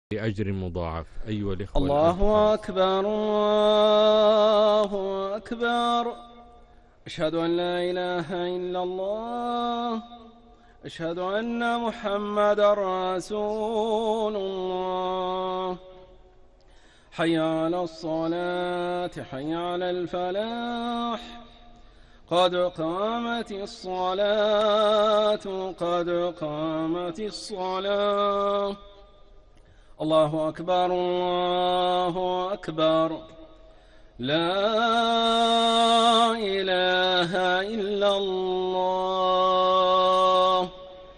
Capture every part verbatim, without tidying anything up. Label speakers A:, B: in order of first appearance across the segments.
A: بأجر مضاعف. أيها الإخوة
B: الله أكبر الله أكبر. أشهد أن لا إله إلا الله. أشهد أن محمد رسول الله. حي على الصلاة حي على الفلاح. قد قامت الصلاة قد قامت الصلاة. الله أكبر الله أكبر. لا إله إلا الله.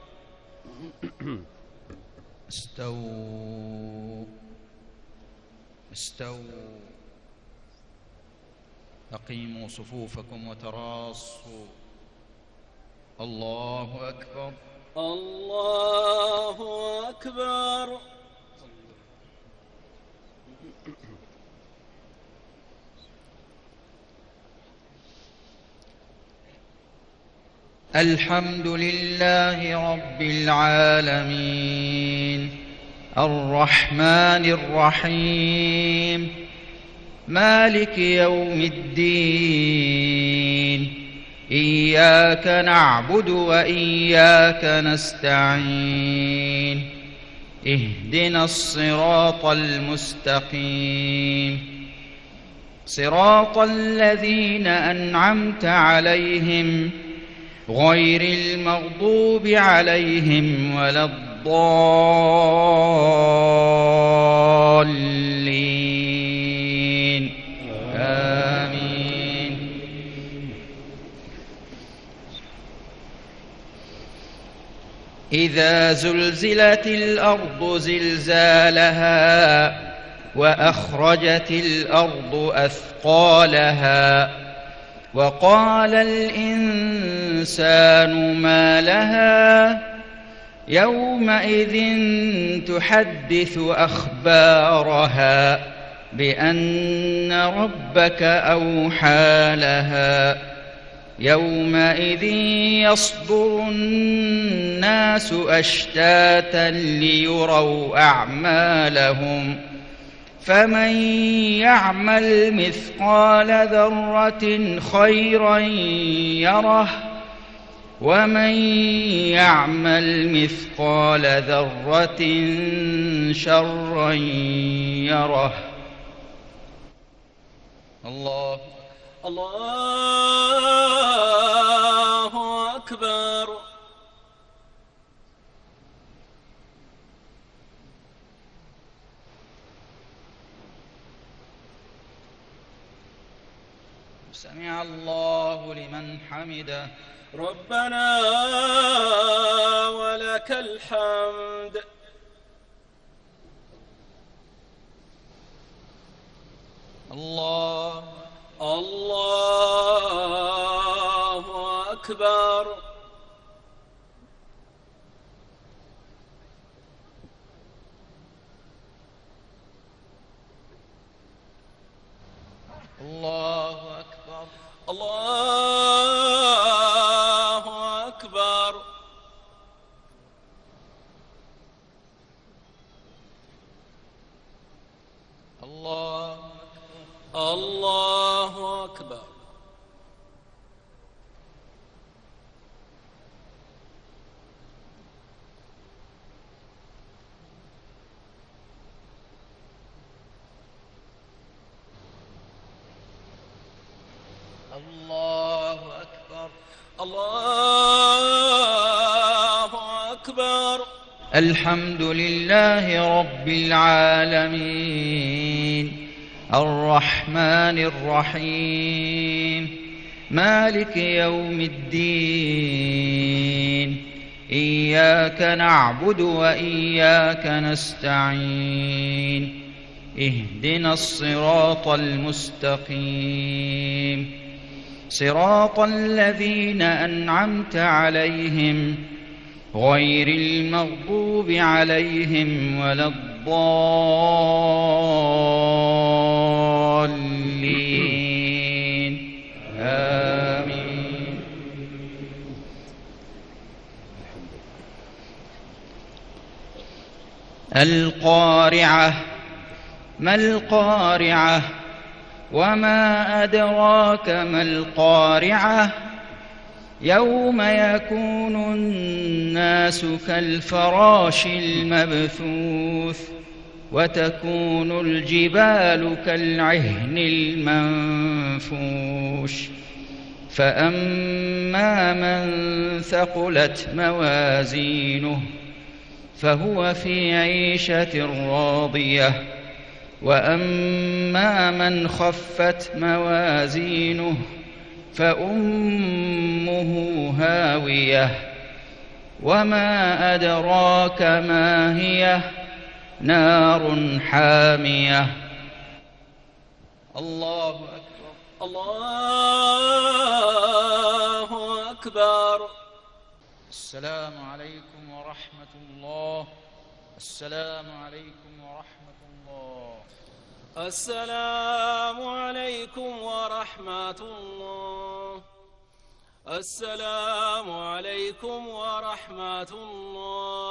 C: استووا استووا أقيموا صفوفكم وتراصوا. الله أكبر
B: الله أكبر.
C: الحمد لله رب العالمين الرحمن الرحيم مالك يوم الدين. إياك نعبد وإياك نستعين. اهدنا الصراط المستقيم صراط الذين أنعمت عليهم غير المغضوب عليهم ولا الضالين. آمين. إذا زلزلت الأرض زلزالها وأخرجت الأرض أثقالها وقال الإنسان ما لها يومئذ تحدث أخبارها بأن ربك أوحى لها. يومئذ يصدر الناس أشتاتا ليروا أعمالهم فمن يعمل مثقال ذرة خيرا يره ومن يعمل مثقال ذرة شرا يره. الله
B: الله أكبر.
C: سمع الله لمن حمده.
B: ربنا ولك الحمد.
C: الله
B: الله أكبر.
C: الله أكبر.
B: الله أكبر.
C: الله
B: الله أكبر.
C: الله أكبر.
B: الله أكبر.
C: الحمد لله رب العالمين الرحمن الرحيم مالك يوم الدين. إياك نعبد وإياك نستعين. اهدنا الصراط المستقيم صراط الذين أنعمت عليهم غير المغضوب عليهم ولا الضالين. آمين. القارعة. ما القارعة؟ وما أدراك ما القارعة؟ يوم يكون الناس كالفراش المبثوث وتكون الجبال كالعهن المنفوش فأما من ثقلت موازينه فهو في عيشة راضية وأما من خفت موازينه فأمه هاوية وما أدراك ما هي نار حامية. الله أكبر.
B: الله أكبر.
C: السلام عليكم ورحمة الله. السلام عليكم ورحمة الله.
B: السلام عليكم ورحمة الله. السلام عليكم ورحمة الله.